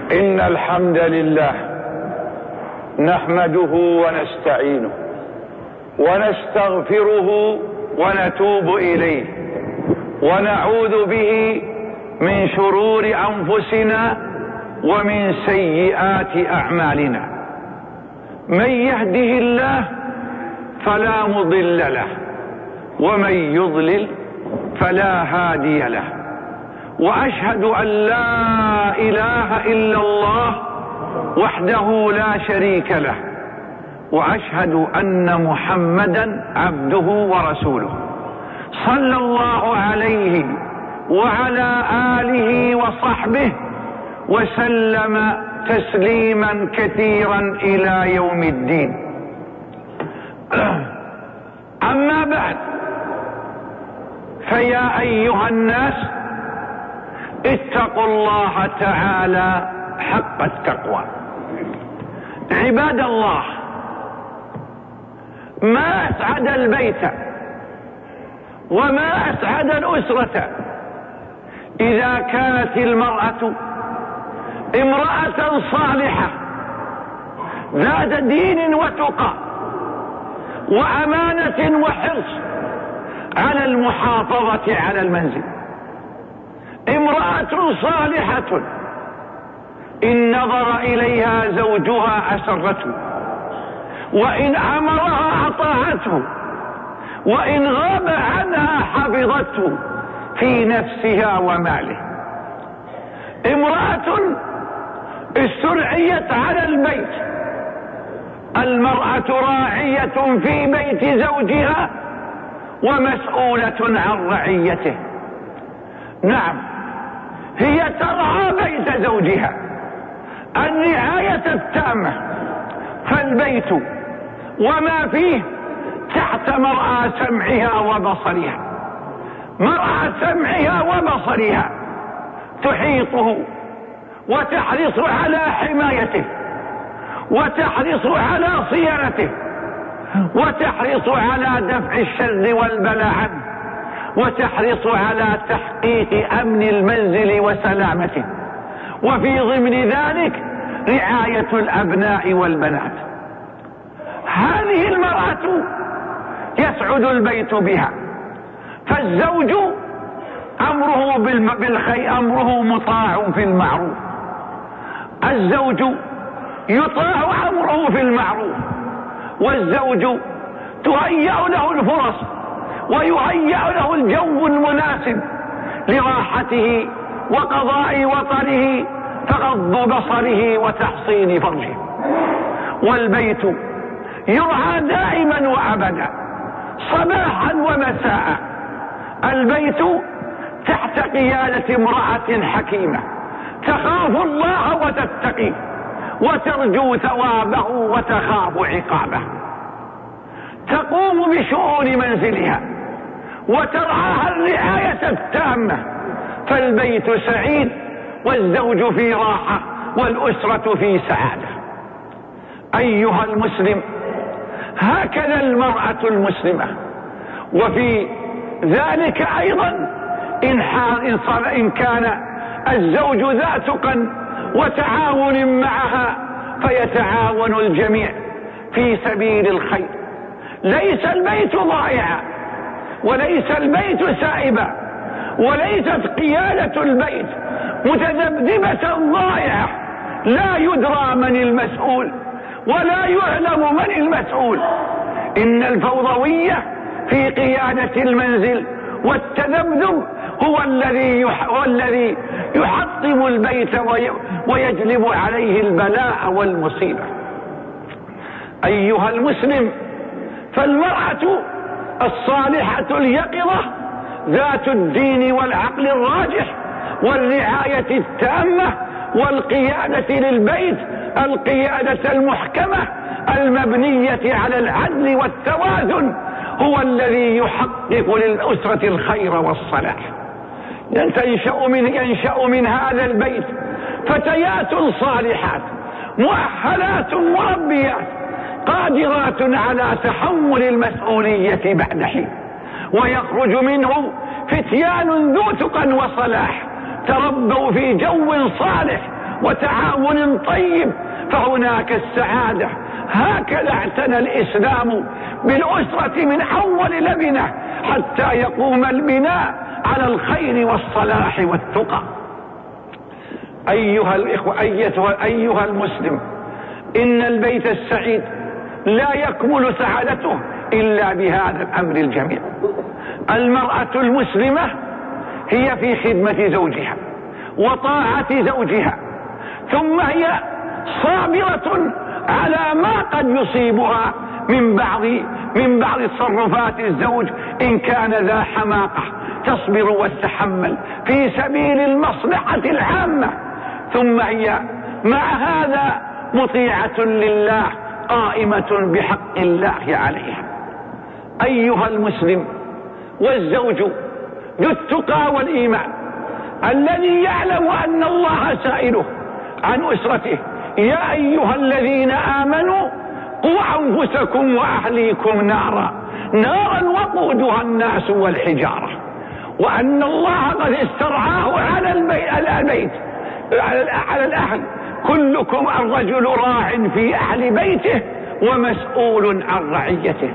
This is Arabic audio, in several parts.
إن الحمد لله نحمده ونستعينه ونستغفره ونتوب إليه ونعوذ به من شرور أنفسنا ومن سيئات أعمالنا. من يهده الله فلا مضل له ومن يضلل فلا هادي له، وأشهد أن لا إله إلا الله وحده لا شريك له، وأشهد أن محمدا عبده ورسوله صلى الله عليه وعلى آله وصحبه وسلم تسليما كثيرا إلى يوم الدين. أما بعد، فيا أيها الناس اتقوا الله تعالى حق التقوى. عباد الله، ما أسعد البيت وما أسعد الأسرة إذا كانت المرأة امرأة صالحة ذات دين وتقى وأمانة وحرص على المحافظة على المنزل. امرأة صالحة إن نظر إليها زوجها أسرته، وإن أمرها أطاعته، وإن غاب عنها حفظته في نفسها وماله. امرأة استرعيت على البيت. المرأة راعية في بيت زوجها ومسؤولة عن رعيته. نعم، هي ترعى بيت زوجها الرعاية التامة، فالبيت وما فيه تحت مرعى سمعها وبصرها. مرعى سمعها وبصرها تحيطه وتحرص على حمايته، وتحرص على صيانته، وتحرص على دفع الشر والبلاء عنه، وتحرص على تحقيق أمن المنزل وسلامته، وفي ضمن ذلك رعاية الأبناء والبنات. هذه المرأة يسعد البيت بها. فالزوج أمره بالخير، أمره مطاع في المعروف. الزوج يطاع أمره في المعروف، والزوج تهيأ له الفرص ويهيأ له الجو المناسب لراحته وقضاء وطره، فغض بصره وتحصين فرجه. والبيت يرعى دائما وأبدا، صباحا ومساء. البيت تحت قيادة امرأة حكيمة تخاف الله وتتقيه وترجو ثوابه وتخاف عقابه، تقوم بشؤون منزلها وترعاها الرعاية التامة. فالبيت سعيد والزوج في راحة والأسرة في سعادة. أيها المسلم، هكذا المرأة المسلمة. وفي ذلك أيضا إن كان الزوج ذا تقى وتعاون معها، فيتعاون الجميع في سبيل الخير. ليس البيت ضائعا، وليس البيت سائبا، وليست قيادة البيت متذبذبة ضائعة لا يدرى من المسؤول ولا يعلم من المسؤول. إن الفوضوية في قيادة المنزل والتذبذب هو الذي يحطم البيت ويجلب عليه البلاء والمصيبة. أيها المسلم، فالمرأة الصالحة اليقظة ذات الدين والعقل الراجح والرعاية التامة والقيادة للبيت، القيادة المحكمة المبنية على العدل والتوازن، هو الذي يحقق للأسرة الخير والصلاح. ينشأ من هذا البيت فتيات صالحات مؤهلات مربيات قادرات على تحمل المسؤولية بعد حين، ويخرج منه فتيان ذو تقى وصلاح تربوا في جو صالح وتعاون طيب فهناك السعادة. هكذا اعتنى الإسلام بالأسرة من أول لبنة حتى يقوم البناء على الخير والصلاح والتقى. أيها الإخوة، أيها المسلم، إن البيت السعيد لا يكمل سعادته إلا بهذا الأمر الجميل. المرأة المسلمة هي في خدمة زوجها وطاعة زوجها، ثم هي صابرة على ما قد يصيبها من بعض تصرفات الزوج إن كان ذا حماقة، تصبر وتتحمل في سبيل المصلحة العامة، ثم هي مع هذا مطيعة لله قائمة بحق الله عليها. أيها المسلم، والزوج ذو التقى والإيمان الذي يعلم أن الله سائله عن أسرته: يا أيها الذين آمنوا قوا أنفسكم وأهليكم نارا وقودها الناس والحجارة، وأن الله قد استرعاه على البيت على الأهل. كلكم الرجل راع في أهل بيته ومسؤول عن رعيته.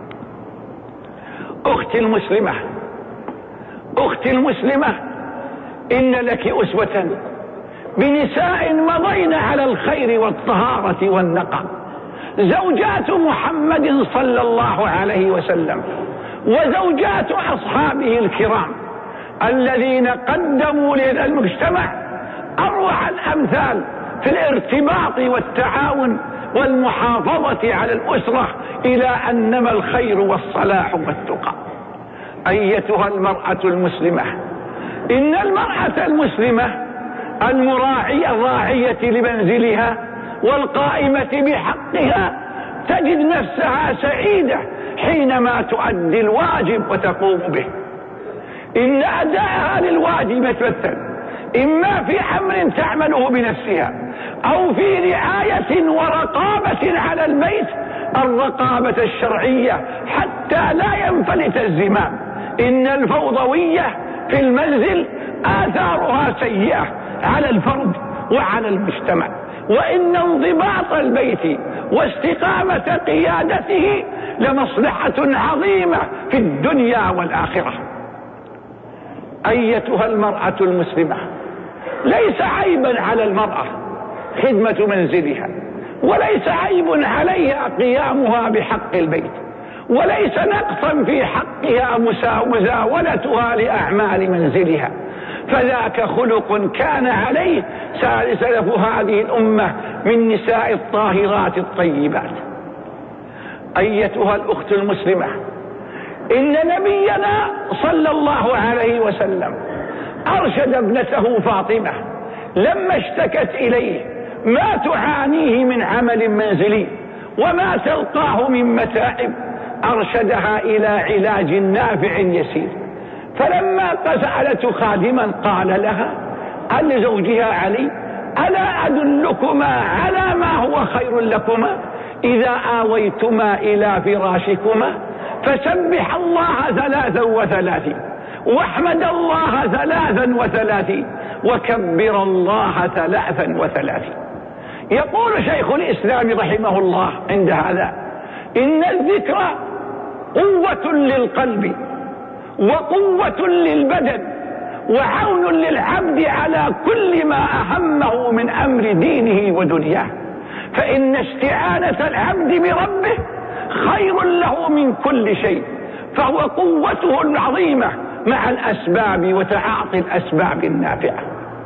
أختي المسلمة، إن لك أسوة بنساء مضين على الخير والطهارة والنقى، زوجات محمد صلى الله عليه وسلم وزوجات أصحابه الكرام الذين قدموا للمجتمع أروع الأمثال في الارتباط والتعاون والمحافظة على الأسرة إلى أن نما الخير والصلاح والتقى. أيتها المرأة المسلمة، إن المرأة المسلمة الراعية لمنزلها والقائمة بحقها تجد نفسها سعيدة حينما تؤدي الواجب وتقوم به. إن أداءها للواجب يتمثل إما في أمر تعمله بنفسها أو في رعاية ورقابة على البيت، الرقابة الشرعية حتى لا ينفلت الزمام. إن الفوضوية في المنزل آثارها سيئة على الفرد وعلى المجتمع، وإن انضباط البيت واستقامة قيادته لمصلحة عظيمة في الدنيا والآخرة. أيتها المرأة المسلمة، ليس عيبا على المرأة خدمة منزلها، وليس عيب عليها قيامها بحق البيت، وليس نقصا في حقها مزاولتها لأعمال منزلها، فذاك خلق كان عليه سلف هذه الأمة من نساء الطاهرات الطيبات. أيتها الأخت المسلمة، إن نبينا صلى الله عليه وسلم أرشد ابنته فاطمة لما اشتكت إليه ما تعانيه من عمل منزلي وما تلقاه من متاعب، أرشدها إلى علاج نافع يسير. فلما سألت خادما قال لها لزوجها علي: ألا أدلكما على ما هو خير لكما إذا آويتما إلى فراشكما فسبح الله 33 واحمد الله 33 وكبر الله 33. يقول شيخ الإسلام رحمه الله عند هذا: إن الذكر قوة للقلب وقوة للبدن وعون للعبد على كل ما أهمه من أمر دينه ودنياه، فإن استعانة العبد بربه خير له من كل شيء، فهو قوته العظيمة مع الأسباب وتعاطي الأسباب النافعة.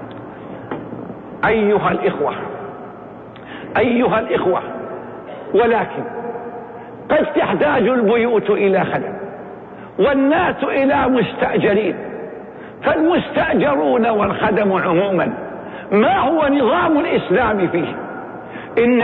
أيها الإخوة، ولكن قد تحتاج البيوت إلى خدم والناس إلى مستأجرين، فالمستأجرون والخدم عموما ما هو نظام الإسلام فيه؟ إن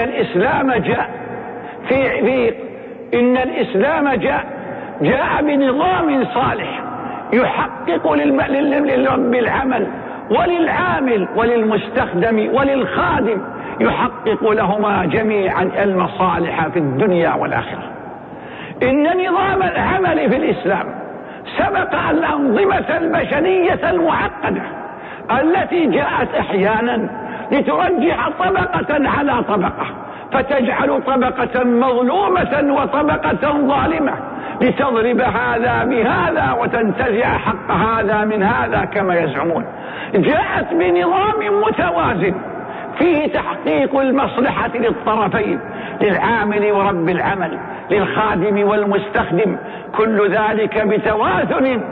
الإسلام جاء بنظام صالح يحقق للرب العمل وللعامل وللمستخدم وللخادم، يحقق لهما جميعا المصالح في الدنيا والآخرة. إن نظام العمل في الإسلام سبق الأنظمة البشرية المعقدة التي جاءت أحيانا لترجح طبقة على طبقة، فتجعل طبقة مظلومة وطبقة ظالمة، لتضرب هذا بهذا وتنتزع حق هذا من هذا كما يزعمون. جاءت بنظام متوازن فيه تحقيق المصلحة للطرفين، للعامل ورب العمل، للخادم والمستخدم، كل ذلك بتوازن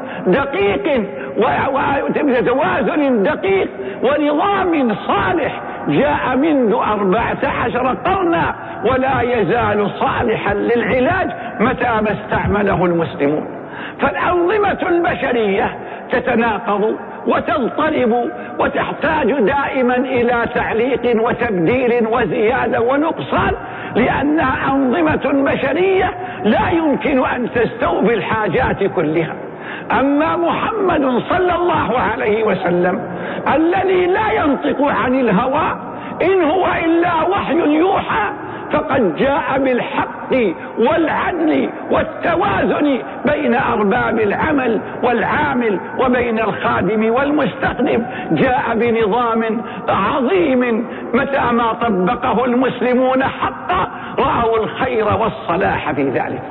دقيق ونظام صالح جاء منذ 14 قرنا، ولا يزال صالحا للعلاج متى ما استعمله المسلمون. فالأنظمة البشرية تتناقض وتضطرب وتحتاج دائما إلى تعليق وتبديل وزيادة ونقصان، لأنها أنظمة بشرية لا يمكن أن تستوفي الحاجات كلها. أما محمد صلى الله عليه وسلم الذي لا ينطق عن الهوى إن هو إلا وحي يوحى، فقد جاء بالحق والعدل والتوازن بين أرباب العمل والعامل وبين الخادم والمستخدم، جاء بنظام عظيم متى ما طبقه المسلمون حقا رأوا الخير والصلاح في ذلك.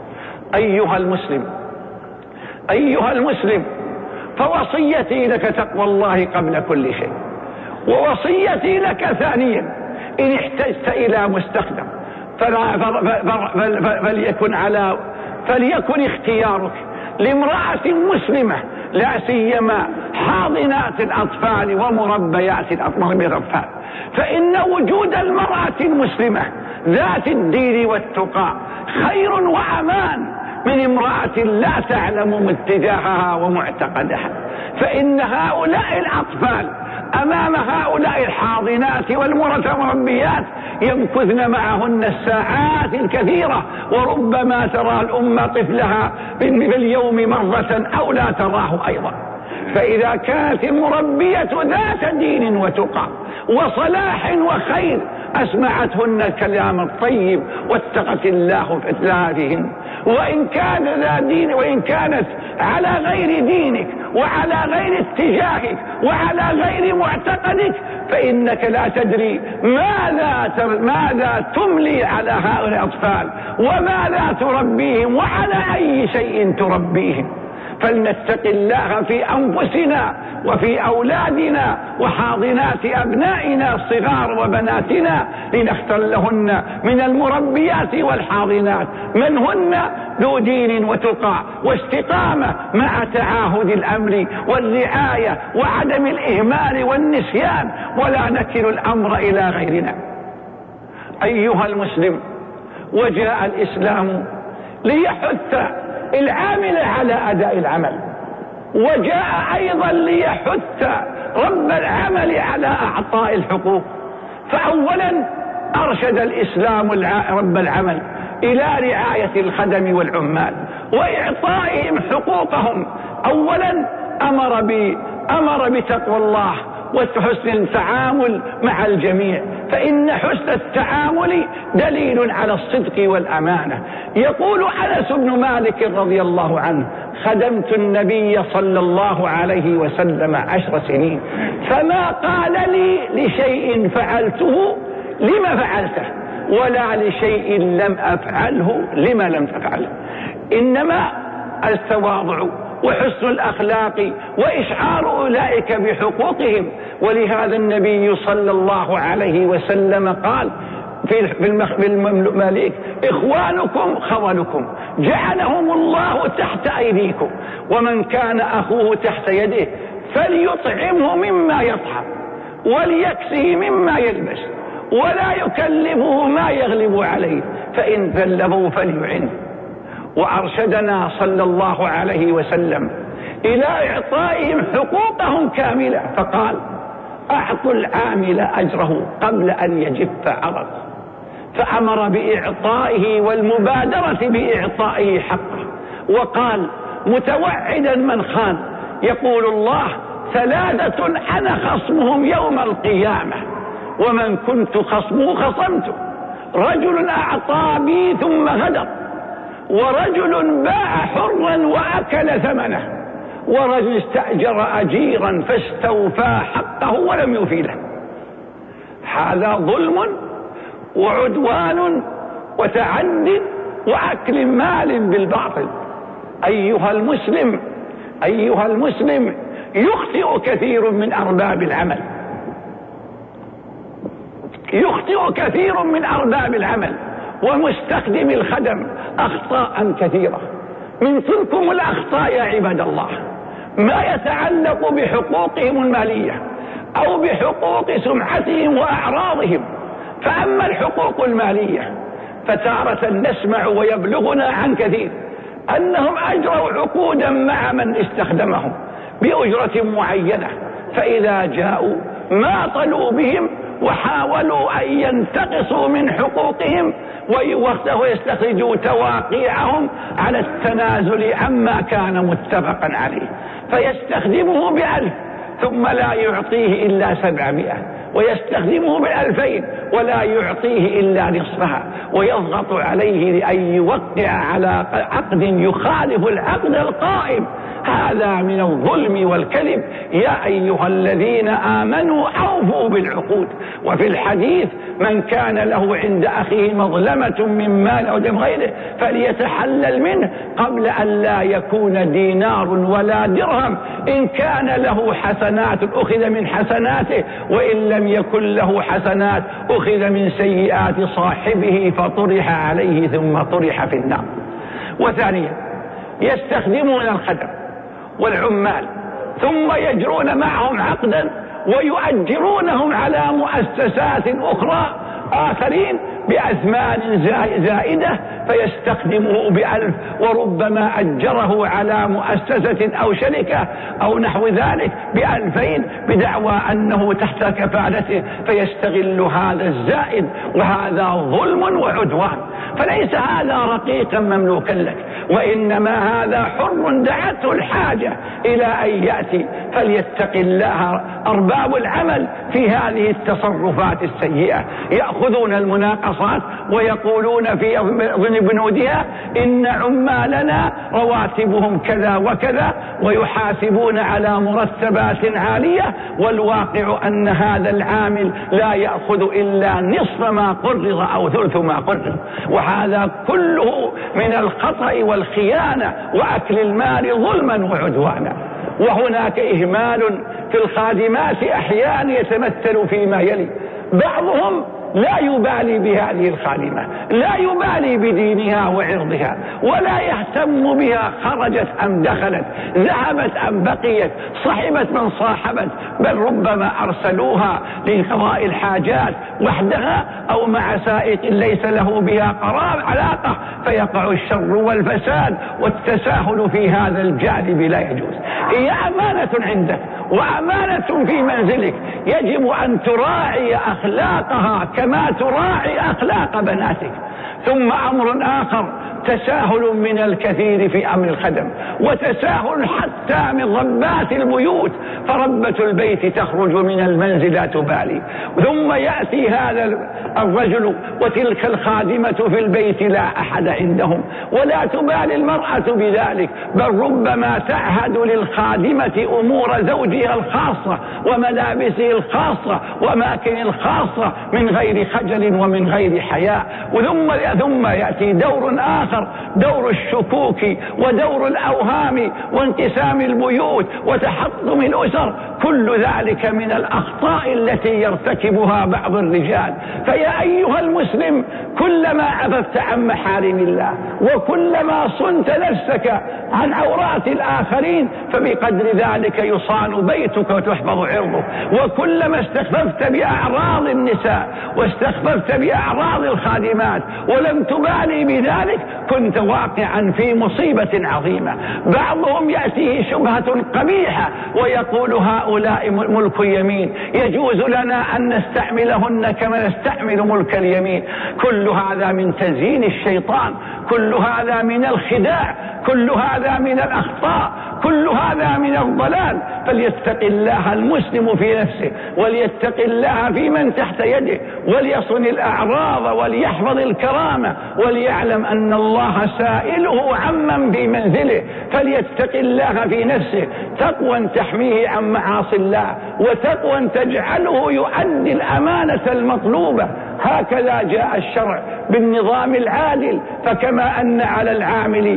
أيها المسلم، فوصيتي لك تقوى الله قبل كل شيء، ووصيتي لك ثانيا إن احتجت إلى مستخدم فليكن اختيارك لامرأة مسلمة، لا سيما حاضنات الأطفال ومربيات الأطفال، فإن وجود المرأة المسلمة ذات الدين والتقى خير وأمان من امرأة لا تعلم اتجاهها ومعتقدها. فإن هؤلاء الأطفال أمام هؤلاء الحاضنات والمربيات يمكثن معهن الساعات الكثيرة، وربما ترى الأم طفلها في اليوم مرة أو لا تراه أيضا. فإذا كانت المربية ذات دين وتقى وصلاح وخير أسمعتهن الكلام الطيب واتقت الله في إتلافهن، وإن كان ذا دين وإن كانت على غير دينك وعلى غير اتجاهك وعلى غير معتقدك، فإنك لا تدري ماذا تملي على هؤلاء الأطفال وماذا تربيهم وعلى أي شيء تربيهم. فلنتق الله في أنفسنا وفي أولادنا وحاضنات أبنائنا الصغار وبناتنا، لنختر لهن من المربيات والحاضنات من هن ذو دين وتقى واستقامة مع تعاهد الأمر والرعاية وعدم الإهمال والنسيان، ولا نكل الأمر إلى غيرنا. أيها المسلم، وجاء الإسلام ليحث العامل على أداء العمل، وجاء أيضا ليحث رب العمل على أعطاء الحقوق. فأولا أرشد الإسلام رب العمل إلى رعاية الخدم والعمال وإعطائهم حقوقهم. أولا أمر بتقوى الله وحسن التعامل مع الجميع، فإن حسن التعامل دليل على الصدق والأمانة. يقول أنس بن مالك رضي الله عنه: خدمت النبي صلى الله عليه وسلم 10 سنين، فما قال لي لشيء فعلته لما فعلته، ولا لشيء لم أفعله لما لم تفعله. إنما التواضع وحسن الأخلاق وإشعار أولئك بحقوقهم. ولهذا النبي صلى الله عليه وسلم قال في المماليك: إخوانكم خولكم، جعلهم الله تحت أيديكم، ومن كان أخوه تحت يده فليطعمه مما يطعم وليكسه مما يلبس، ولا يكلفه ما يغلب عليه، فإن ذلبوا فليعنه. وأرشدنا صلى الله عليه وسلم إلى إعطائهم حقوقهم كاملة، فقال: أعطوا العامل أجره قبل أن يجف عرقه. فأمر بإعطائه والمبادرة بإعطائه حقه، وقال متوعدا من خان: يقول الله: 3 أنا خصمهم يوم القيامة، ومن كنت خصمه خصمته، رجل أعطى بي ثم غدر، ورجل باع حرا وأكل ثمنه، ورجل استأجر أجيرا فاستوفى حقه ولم يوفي له. هذا ظلم وعدوان وتعد وأكل مال بالباطل. أيها المسلم يخطئ كثير من أرباب العمل، ومستخدم الخدم أخطاء كثيرة. من تلكم الأخطاء يا عباد الله ما يتعلق بحقوقهم المالية أو بحقوق سمعتهم وأعراضهم. فأما الحقوق المالية فتارة نسمع ويبلغنا عن كثير أنهم أجروا عقودا مع من استخدمهم بأجرة معينة، فإذا جاءوا ماطلوا بهم وحاولوا أن ينتقصوا من حقوقهم ويستخرجوا تواقيعهم على التنازل عما كان متفقا عليه، فيستخدمه ب1000 ثم لا يعطيه إلا 700، ويستخدمه ب2000 ولا يعطيه إلا نصفها، ويضغط عليه لأن يوقع على عقد يخالف العقد القائم. هذا من الظلم والكذب. يا أيها الذين آمنوا أوفوا بالعقود. وفي الحديث من كان له عند أخيه مظلمة من مال أو دم غيره فليتحلل منه قبل أن لا يكون دينار ولا درهم. إن كان له حسنات أخذ من حسناته، وإن لم يكن له حسنات أخذ من سيئات صاحبه فطرح عليه ثم طرح في النار. وثانيا يستخدمون الخدم والعمال ثم يجرون معهم عقدا ويؤجرونهم على مؤسسات أخرى آخرين بأثمان زائدة، فيستخدمه ب1000 وربما أجره على مؤسسة أو شركة أو نحو ذلك ب2000 بدعوى أنه تحت كفالته، فيستغل هذا الزائد، وهذا ظلم وعدوان. فليس هذا رقيقا مملوكا لك، وإنما هذا حر دعته الحاجة إلى أن يأتي. فليتق الله أرباب العمل في هذه التصرفات السيئة. يأخذون المناقصات ويقولون في ضمن بنودها إن عمالنا رواتبهم كذا وكذا، ويحاسبون على مرتبات عالية، والواقع أن هذا العامل لا يأخذ إلا نصف ما قرض أو ثلث ما قرض. وهذا كله من الخطأ والخيانة وأكل المال ظلما وعدوانا. وهناك إهمال في الخادمات أحيانا يتمثل فيما يلي: بعضهم لا يبالي بهذه الخادمة، لا يبالي بدينها وعرضها، ولا يهتم بها خرجت أم دخلت، ذهبت أم بقيت، صحبت من صاحبت، بل ربما أرسلوها لقضاء الحاجات وحدها أو مع سائق ليس له بها علاقة، فيقع الشر والفساد والتساهل في هذا الجانب لا يجوز. هي أمانة عندك وأمانة في منزلك، يجب أن تراعي أخلاقها كما تراعي أخلاق بناتك. ثم أمر آخر: تساهل من الكثير في أمر الخدم، وتساهل حتى من ربات البيوت، فربة البيت تخرج من المنزل لا تبالي، ثم يأتي هذا الرجل وتلك الخادمة في البيت لا أحد عندهم، ولا تبالي المرأة بذلك، بل ربما تعهد للخادمة أمور زوجها الخاصة وملابسه الخاصة وأماكن الخاصة من غير خجل ومن غير حياء. ثم يأتي دور آخر: دور الشكوك ودور الأوهام وانقسام البيوت وتحطم الأسر. كل ذلك من الأخطاء التي يرتكبها بعض الرجال. فيا أيها المسلم، كلما عففت عن محارم الله وكلما صنت نفسك عن عورات الآخرين فبقدر ذلك يصان بيتك وتحفظ عرضك. وكلما استخففت بأعراض النساء واستخففت بأعراض الخادمات ولم تبالي بذلك كنت واقعا في مصيبة عظيمة. بعضهم يأتيه شبهة قبيحة ويقول: هؤلاء ملك يمين، يجوز لنا أن نستعملهن كما نستعمل ملك اليمين. كل هذا من تزيين الشيطان، كل هذا من الخداع، كل هذا من الأخطاء، كل هذا من الضلال. فليتق الله المسلم في نفسه، وليتق الله في من تحت يده، وليصن الأعراض، وليحفظ الكرامة، وليعلم أن الله سائله عمن في منزله. فليتق الله في نفسه تقوى تحميه عن معاصي الله، وتقوى تجعله يؤدي الأمانة المطلوبة. هكذا جاء الشرع بالنظام العادل. فكما أن على العامل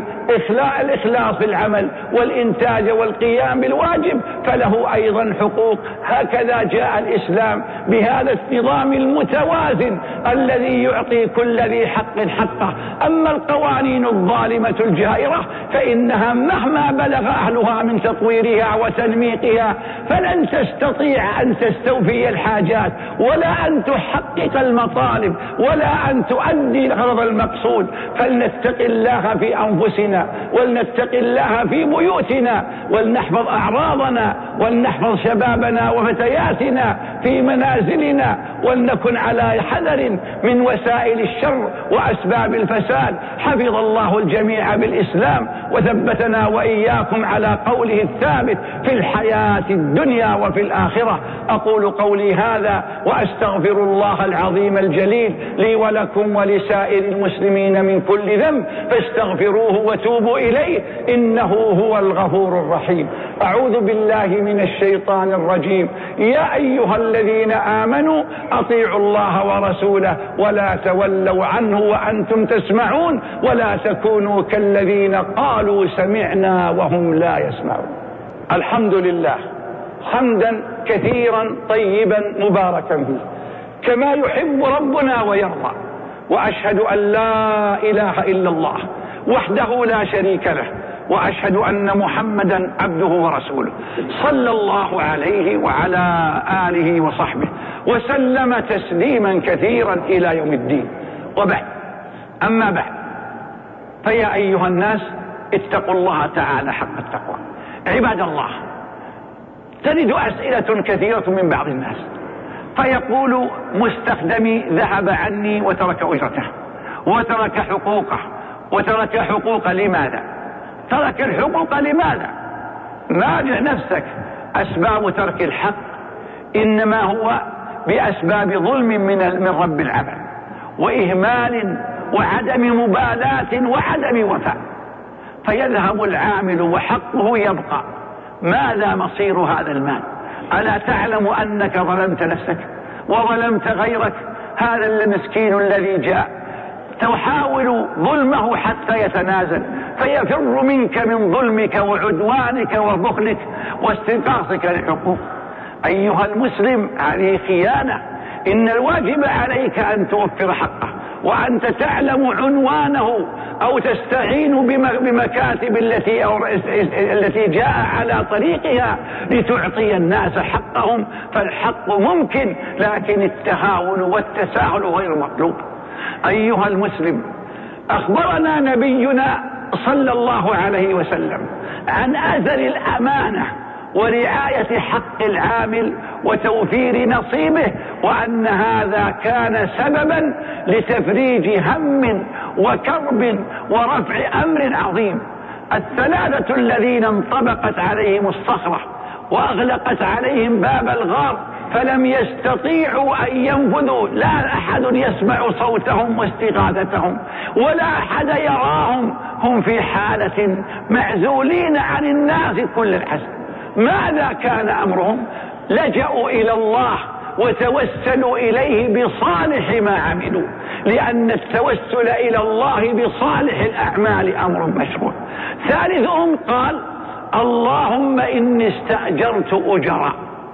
الإخلاص في العمل والإنتاج والقيام بالواجب، فله أيضا حقوق. هكذا جاء الإسلام بهذا النظام المتوازن الذي يعطي كل ذي حق حقه. أما القوانين الظالمة الجائرة فإنها مهما بلغ أهلها من تطويرها وتنميقها فلن تستطيع أن تستوفي الحاجات، ولا أن تحقق المطالب، ولا أن تؤدي الغرض المقصود. فلنتق الله في أنفسنا، ولنتق الله في بيوتنا، ولنحفظ أعراضنا، ولنحفظ شبابنا وفتياتنا في منازلنا، ولنكن على حذر من وسائل الشر وأسباب الفساد. حفظ الله الجميع بالإسلام، وثبتنا وإياكم على قوله الثابت في الحياة الدنيا وفي الآخرة. أقول قولي هذا وأستغفر الله العظيم الجليل لي ولكم ولسائر المسلمين من كل ذنب، فاستغفروه وتوبوا إليه إنه هو الغفور الرحيم. أعوذ بالله من الشيطان الرجيم. يا أيها الذين آمنوا أطيعوا الله ورسوله ولا تولوا عنه وأنتم تسمعون، ولا تكونوا كالذين قالوا سمعنا وهم لا يسمعون. الحمد لله حمدا كثيرا طيبا مباركا فيه كما يحب ربنا ويرضى. وأشهد أن لا إله إلا الله وحده لا شريك له، وأشهد أن محمدا عبده ورسوله صلى الله عليه وعلى آله وصحبه وسلم تسليما كثيرا إلى يوم الدين. وبعد، أما بعد، فيا أيها الناس اتقوا الله تعالى حق التقوى. عباد الله، ترد أسئلة كثيرة من بعض الناس فيقول مستخدمي ذهب عني وترك أجرته وترك حقوقه وترك حقوق لماذا؟ ترك الحقوق لماذا؟ راجع نفسك. أسباب ترك الحق إنما هو بأسباب ظلم من رب العباد، وإهمال وعدم مبالاة وعدم وفاء، فيذهب العامل وحقه يبقى. ماذا مصير هذا المال؟ ألا تعلم أنك ظلمت نفسك وظلمت غيرك؟ هذا المسكين الذي جاء تحاول ظلمه حتى يتنازل، فيفر منك من ظلمك وعدوانك وبخلك واستنقاصك للحقوق. أيها المسلم، هذه خيانة. إن الواجب عليك أن توفر حقه، وأنت تعلم عنوانه أو تستعين بمكاتب التي جاء على طريقها لتعطي الناس حقهم. فالحق ممكن، لكن التهاون والتساهل غير مطلوب. أيها المسلم، أخبرنا نبينا صلى الله عليه وسلم عن أثر الأمانة ورعاية حق العامل وتوفير نصيبه، وأن هذا كان سببا لتفريج هم وكرب ورفع أمر عظيم. الثلاثة الذين انطبقت عليهم الصخرة وأغلقت عليهم باب الغار فلم يستطيعوا أن ينفذوا، لا أحد يسمع صوتهم واستغاثتهم ولا أحد يراهم، هم في حالة معزولين عن الناس كل الحسن. ماذا كان أمرهم؟ لجأوا إلى الله وتوسلوا إليه بصالح ما عملوا، لأن التوسل إلى الله بصالح الأعمال أمر مشروع. ثالثهم قال: اللهم إني استأجرت أجراء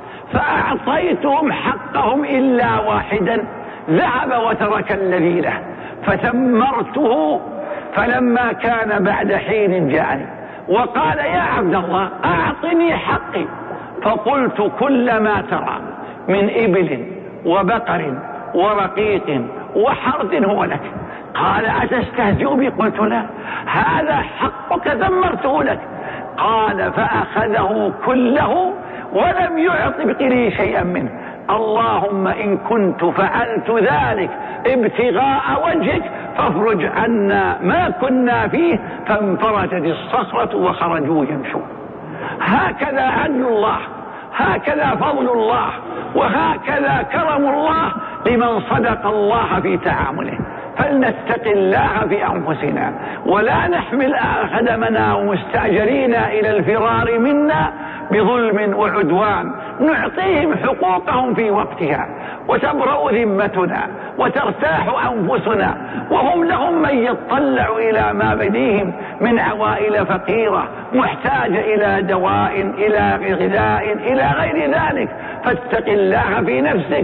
فأعطيتهم حقهم إلا واحدا ذهب وترك الذي له فثمرته، فلما كان بعد حين جاءني وقال: يا عبد الله أعطني حقي، فقلت: كل ما ترى من إبل وبقر ورقيق وحرث هو لك. قال: أتستهزئ بي؟ قلت: لا، هذا حقك ثمرته لك. قال: فأخذه كله ولم يعطي لي شيئا منه. اللهم إن كنت فعلت ذلك ابتغاء وجهك فافرج عنا ما كنا فيه، فانفرجت الصخرة وخرجوا يمشون. هكذا عدل الله، هكذا فضل الله، وهكذا كرم الله لمن صدق الله في تعامله. فلنتق الله في أنفسنا، ولا نحمل خدمنا ومستأجرين إلى الفرار منا بظلم وعدوان. نعطيهم حقوقهم في وقتها، وتبرأ ذمتنا وترتاح أنفسنا، وهم لهم من يطلع إلى ما بديهم من عوائل فقيرة محتاجة إلى دواء، إلى غذاء، إلى غير ذلك. فاتق الله في نفسك،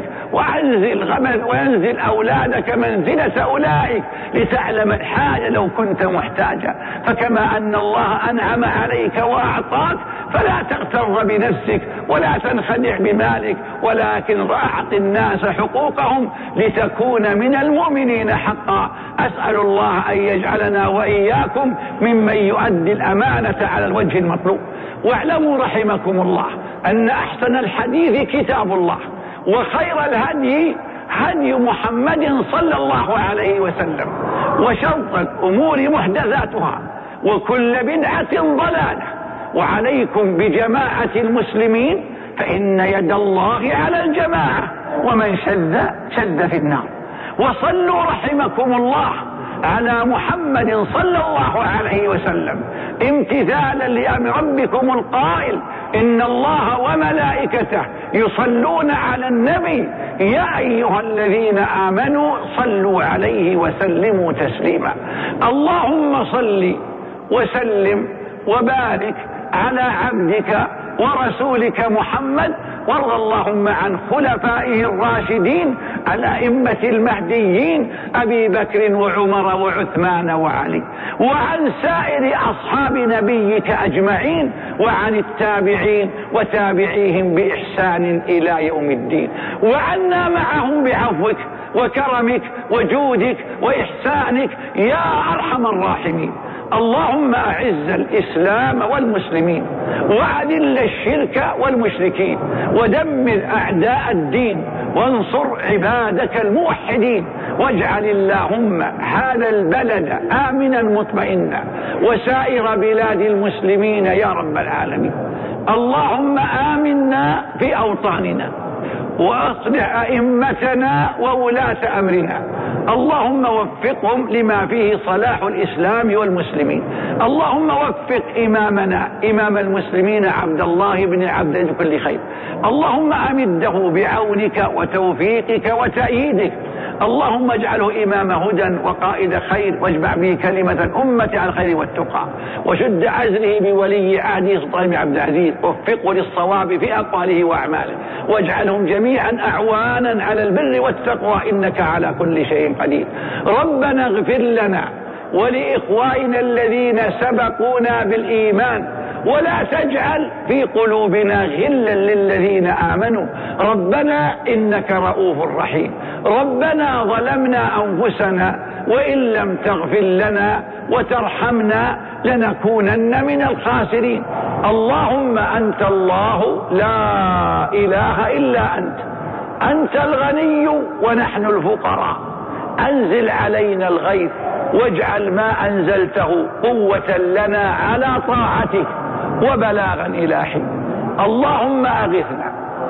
وانزل أولادك منزلة أولئك لتعلم الحاجة لو كنت محتاجا. فكما أن الله أنعم عليك وأعطاك، فلا تغتر بنفسك ولا تنخدع بمالك، ولكن أعط الناس حقوقهم لتكون من المؤمنين حقا. أسأل الله أن يجعلنا وإياكم ممن يؤدي الأمانة على الوجه المطلوب. واعلموا رحمكم الله أن أحسن الحديث كتاب الله، وخير الهدي هدي محمد صلى الله عليه وسلم، وشر الأمور محدثاتها، وكل بدعة ضلالة. وعليكم بجماعة المسلمين، فإن يد الله على الجماعة، ومن شد في النار. وصلوا رحمكم الله على محمد صلى الله عليه وسلم، امتثالا لأمر ربكم القائل: إن الله وملائكته يصلون على النبي يا أيها الذين آمنوا صلوا عليه وسلموا تسليما. اللهم صل وسلم وبارك على عبدك ورسولك محمد، وارض اللهم عن خلفائه الراشدين الأئمة المهديين أبي بكر وعمر وعثمان وعلي، وعن سائر أصحاب نبيك أجمعين، وعن التابعين وتابعيهم بإحسان إلى يوم الدين، وعنا معهم بعفوك وكرمك وجودك وإحسانك يا أرحم الراحمين. اللهم أعز الإسلام والمسلمين، وأذل الشرك والمشركين، ودمر أعداء الدين، وانصر عبادك الموحدين. واجعل اللهم هذا البلد آمنا مطمئنا، وسائر بلاد المسلمين يا رب العالمين. اللهم آمنا في أوطاننا، وأصلح أئمتنا وولاة أمرنا. اللهم وفقهم لما فيه صلاح الإسلام والمسلمين. اللهم وفق إمامنا إمام المسلمين عبد الله بن عبد كل خير. اللهم أمده بعونك وتوفيقك وتأييدك. اللهم اجعله إمام هدى وقائد خير، واجمع به كلمة الأمة على الخير والتقى، وشد عزله بولي عهده سلطان بن عبد العزيز، وفقه للصواب في أقواله وأعماله، واجعلهم جميعا أعوانا على البر والتقوى، إنك على كل شيء قدير. ربنا اغفر لنا ولإخواننا الذين سبقونا بالإيمان، ولا تجعل في قلوبنا غلا للذين آمنوا. ربنا إنك رؤوف رحيم. ربنا ظلمنا أنفسنا، وإن لم تغفر لنا وترحمنا لنكونن من الخاسرين. اللهم أنت الله لا إله إلا أنت، أنت الغني ونحن الفقراء. أنزل علينا الغيث، واجعل ما أنزلته قوة لنا على طاعتك وبلاغا إلى حين. اللهم أغثنا،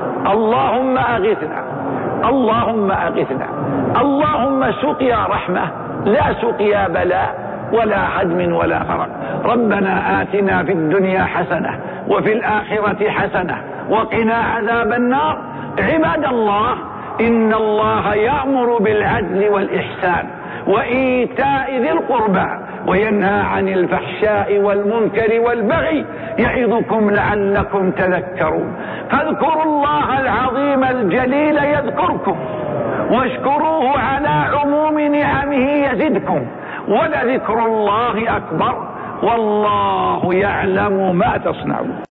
اللهم أغثنا، اللهم أغثنا. اللهم سقيا رحمة لا سقيا بلاء ولا هدم ولا فرق. ربنا آتنا في الدنيا حسنة وفي الآخرة حسنة وقنا عذاب النار. عباد الله، إن الله يأمر بالعدل والإحسان وإيتاء ذي القربى، وينهى عن الفحشاء والمنكر والبغي، يعظكم لعلكم تذكرون. فاذكروا الله العظيم الجليل يذكركم، واشكروه على عموم نعمه يزدكم، ولذكر الله أكبر، والله يعلم ما تصنعون.